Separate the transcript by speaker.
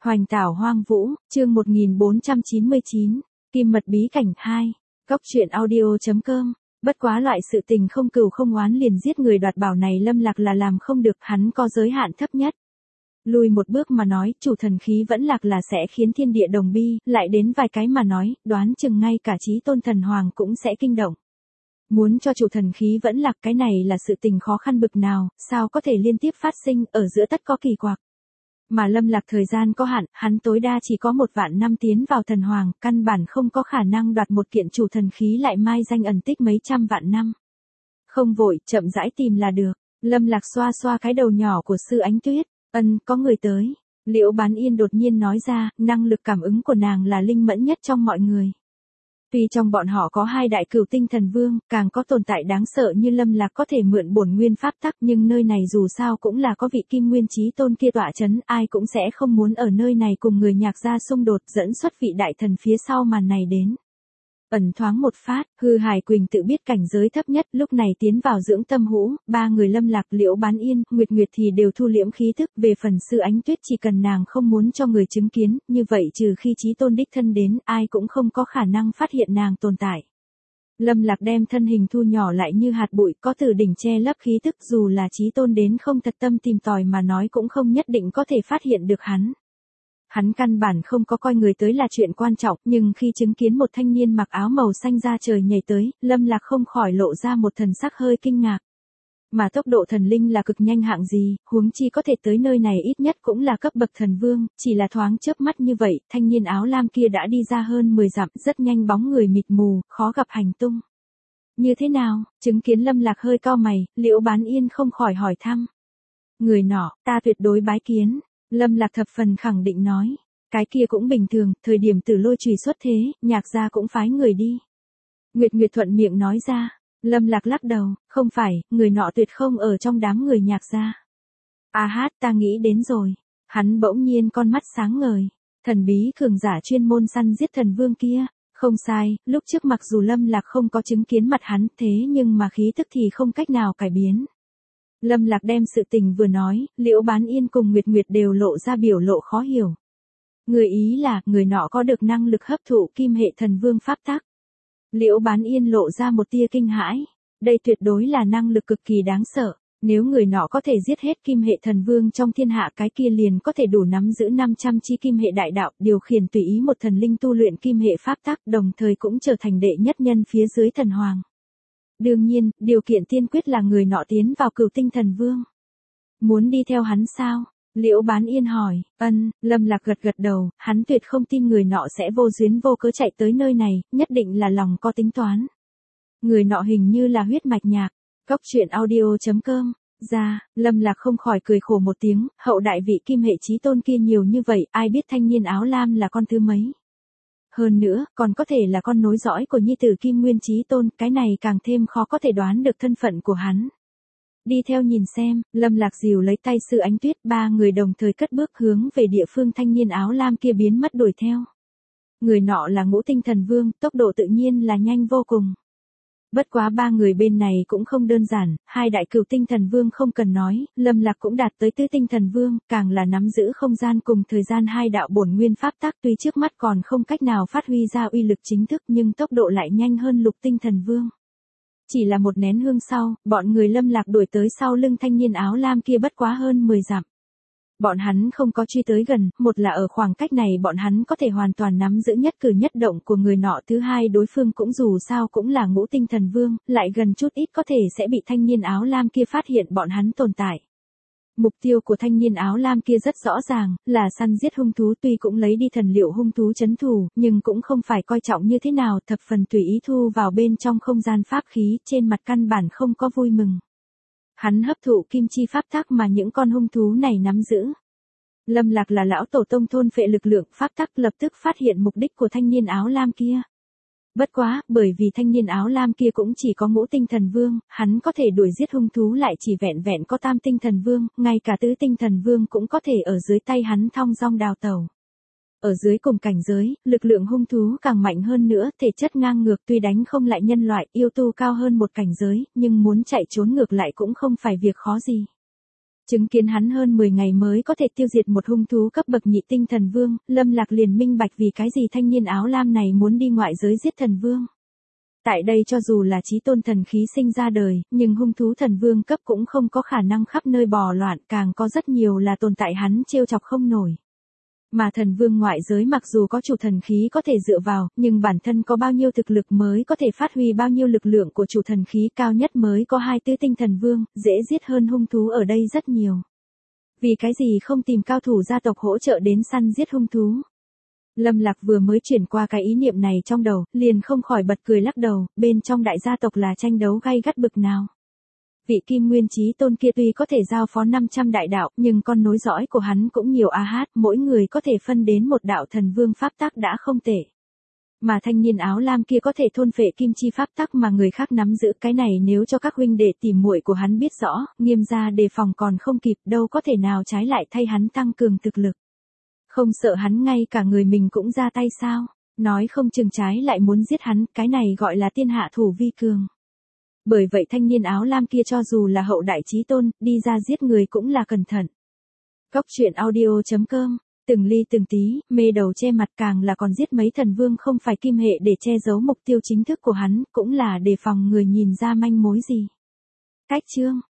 Speaker 1: Hoành tảo hoang vũ, chương 1499, Kim mật bí cảnh 2, Cóc truyện audio.com. Bất quá loại sự tình không cừu không oán liền giết người đoạt bảo này Lâm Lạc là làm không được, hắn có giới hạn thấp nhất. Lùi một bước mà nói, chủ thần khí vẫn lạc là sẽ khiến thiên địa đồng bi, lại đến vài cái mà nói, đoán chừng ngay cả chí tôn thần hoàng cũng sẽ kinh động. Muốn cho chủ thần khí vẫn lạc cái này là sự tình khó khăn bực nào, sao có thể liên tiếp phát sinh, ở giữa tất có kỳ quặc. Mà Lâm Lạc thời gian có hạn, hắn tối đa chỉ có 1 vạn năm tiến vào thần hoàng, căn bản không có khả năng đoạt một kiện chủ thần khí lại mai danh ẩn tích mấy trăm vạn năm. Không vội, chậm rãi tìm là được. Lâm Lạc xoa xoa cái đầu nhỏ của Sư Ánh Tuyết, có người tới. Liễu Bán Yên đột nhiên nói ra, năng lực cảm ứng của nàng là linh mẫn nhất trong mọi người. Tuy trong bọn họ có 2 đại cửu tinh thần vương, càng có tồn tại đáng sợ như Lâm Lạc có thể mượn bổn nguyên pháp tắc, nhưng nơi này dù sao cũng là có vị kim nguyên chí tôn kia tọa chấn, ai cũng sẽ không muốn ở nơi này cùng người Nhạc gia xung đột, dẫn xuất vị đại thần phía sau màn này đến. Ẩn thoáng một phát, Hư Hải Quỳnh tự biết cảnh giới thấp nhất, lúc này tiến vào dưỡng tâm hũ, 3 người Lâm Lạc, Liễu Bán Yên, Nguyệt Nguyệt thì đều thu liễm khí thức, về phần Sư Ánh Tuyết chỉ cần nàng không muốn cho người chứng kiến, như vậy trừ khi chí tôn đích thân đến, ai cũng không có khả năng phát hiện nàng tồn tại. Lâm Lạc đem thân hình thu nhỏ lại như hạt bụi, có từ đỉnh che lấp khí thức, dù là chí tôn đến không thật tâm tìm tòi mà nói cũng không nhất định có thể phát hiện được hắn. Hắn căn bản không có coi người tới là chuyện quan trọng, nhưng khi chứng kiến một thanh niên mặc áo màu xanh ra trời nhảy tới, Lâm Lạc không khỏi lộ ra một thần sắc hơi kinh ngạc. Mà tốc độ thần linh là cực nhanh hạng gì, huống chi có thể tới nơi này ít nhất cũng là cấp bậc thần vương, chỉ là thoáng chớp mắt như vậy, thanh niên áo lam kia đã đi ra hơn 10 dặm, rất nhanh bóng người mịt mù, khó gặp hành tung. Như thế nào? Chứng kiến Lâm Lạc hơi cau mày, Liễu Bán Yên không khỏi hỏi thăm. Người nọ, ta tuyệt đối bái kiến. Lâm Lạc thập phần khẳng định nói, cái kia cũng bình thường, thời điểm Tử Lôi chùy xuất thế, Nhạc gia cũng phái người đi. Nguyệt Nguyệt thuận miệng nói ra, Lâm Lạc lắc đầu, không phải, người nọ tuyệt không ở trong đám người Nhạc gia. À hát, ta nghĩ đến rồi. Hắn bỗng nhiên con mắt sáng ngời, thần bí cường giả chuyên môn săn giết thần vương kia, không sai, lúc trước mặc dù Lâm Lạc không có chứng kiến mặt hắn, thế nhưng mà khí tức thì không cách nào cải biến. Lâm Lạc đem sự tình vừa nói, Liễu Bán Yên cùng Nguyệt Nguyệt đều lộ ra biểu lộ khó hiểu. Người ý là, người nọ có được năng lực hấp thụ kim hệ thần vương pháp tắc. Liễu Bán Yên lộ ra một tia kinh hãi. Đây tuyệt đối là năng lực cực kỳ đáng sợ. Nếu người nọ có thể giết hết kim hệ thần vương trong thiên hạ, cái kia liền có thể đủ nắm giữ 500 chi kim hệ đại đạo, điều khiển tùy ý một thần linh tu luyện kim hệ pháp tắc, đồng thời cũng trở thành đệ nhất nhân phía dưới thần hoàng. Đương nhiên, điều kiện tiên quyết là người nọ tiến vào cửu tinh thần vương. Muốn đi theo hắn sao? Liễu Bán Yên hỏi. Lâm Lạc gật gật đầu, hắn tuyệt không tin người nọ sẽ vô duyên vô cớ chạy tới nơi này, nhất định là lòng có tính toán. Người nọ hình như là huyết mạch Nhạc. Cóc truyện audio.com. Lâm Lạc không khỏi cười khổ một tiếng, hậu đại vị kim hệ chí tôn kia nhiều như vậy, ai biết thanh niên áo lam là con thứ mấy. Hơn nữa, còn có thể là con nối dõi của nhi tử Kim Nguyên Chí Tôn, cái này càng thêm khó có thể đoán được thân phận của hắn. Đi theo nhìn xem, Lâm Lạc dìu lấy tay Sư Ánh Tuyết, 3 người đồng thời cất bước hướng về địa phương thanh niên áo lam kia biến mất đuổi theo. Người nọ là Ngũ Tinh Thần Vương, tốc độ tự nhiên là nhanh vô cùng. Bất quá 3 người bên này cũng không đơn giản, 2 đại cửu tinh thần vương không cần nói, Lâm Lạc cũng đạt tới tứ tinh thần vương, càng là nắm giữ không gian cùng thời gian 2 đạo bổn nguyên pháp tắc, tuy trước mắt còn không cách nào phát huy ra uy lực chính thức nhưng tốc độ lại nhanh hơn lục tinh thần vương. Chỉ là một nén hương sau, bọn người Lâm Lạc đuổi tới sau lưng thanh niên áo lam kia bất quá hơn 10 dặm. Bọn hắn không có truy tới gần, một là ở khoảng cách này bọn hắn có thể hoàn toàn nắm giữ nhất cử nhất động của người nọ, thứ hai đối phương cũng dù sao cũng là Ngũ Tinh Thần Vương, lại gần chút ít có thể sẽ bị thanh niên áo lam kia phát hiện bọn hắn tồn tại. Mục tiêu của thanh niên áo lam kia rất rõ ràng, là săn giết hung thú, tuy cũng lấy đi thần liệu hung thú trấn thủ, nhưng cũng không phải coi trọng như thế nào, thập phần tùy ý thu vào bên trong không gian pháp khí, trên mặt căn bản không có vui mừng. Hắn hấp thụ kim chi pháp tắc mà những con hung thú này nắm giữ. Lâm Lạc là lão tổ tông thôn phệ lực lượng pháp tắc, lập tức phát hiện mục đích của thanh niên áo lam kia. Bất quá, bởi vì thanh niên áo lam kia cũng chỉ có Ngũ Tinh Thần Vương, hắn có thể đuổi giết hung thú lại chỉ vẹn vẹn có Tam Tinh Thần Vương, ngay cả Tứ Tinh Thần Vương cũng có thể ở dưới tay hắn thong dong đào tẩu. Ở dưới cùng cảnh giới, lực lượng hung thú càng mạnh hơn nữa, thể chất ngang ngược, tuy đánh không lại nhân loại, yêu tu cao hơn một cảnh giới, nhưng muốn chạy trốn ngược lại cũng không phải việc khó gì. Chứng kiến hắn hơn 10 ngày mới có thể tiêu diệt một hung thú cấp bậc nhị tinh thần vương, Lâm Lạc liền minh bạch vì cái gì thanh niên áo lam này muốn đi ngoại giới giết thần vương. Tại đây cho dù là chí tôn thần khí sinh ra đời, nhưng hung thú thần vương cấp cũng không có khả năng khắp nơi bò loạn, càng có rất nhiều là tồn tại hắn trêu chọc không nổi. Mà thần vương ngoại giới mặc dù có chủ thần khí có thể dựa vào, nhưng bản thân có bao nhiêu thực lực mới có thể phát huy bao nhiêu lực lượng của chủ thần khí cao nhất mới có 24 tinh thần vương, dễ giết hơn hung thú ở đây rất nhiều. Vì cái gì không tìm cao thủ gia tộc hỗ trợ đến săn giết hung thú? Lâm Lạc vừa mới chuyển qua cái ý niệm này trong đầu, liền không khỏi bật cười lắc đầu, bên trong đại gia tộc là tranh đấu gay gắt bực nào. Vị Kim Nguyên Chí Tôn kia tuy có thể giao phó 500 đại đạo, nhưng con nối dõi của hắn cũng nhiều mỗi người có thể phân đến một đạo thần vương pháp tắc đã không tệ. Mà thanh niên áo lam kia có thể thôn phệ kim chi pháp tắc mà người khác nắm giữ, cái này nếu cho các huynh đệ tỉ muội của hắn biết rõ, Nghiêm gia đề phòng còn không kịp, đâu có thể nào trái lại thay hắn tăng cường thực lực. Không sợ hắn ngay cả người mình cũng ra tay sao? Nói không chừng trái lại muốn giết hắn, cái này gọi là tiên hạ thủ vi cường. Bởi vậy thanh niên áo lam kia cho dù là hậu đại chí tôn, đi ra giết người cũng là cẩn thận. Cốc truyện audio.com, từng ly từng tí, mê đầu che mặt, càng là còn giết mấy thần vương không phải kim hệ để che giấu mục tiêu chính thức của hắn, cũng là đề phòng người nhìn ra manh mối gì. Cách chương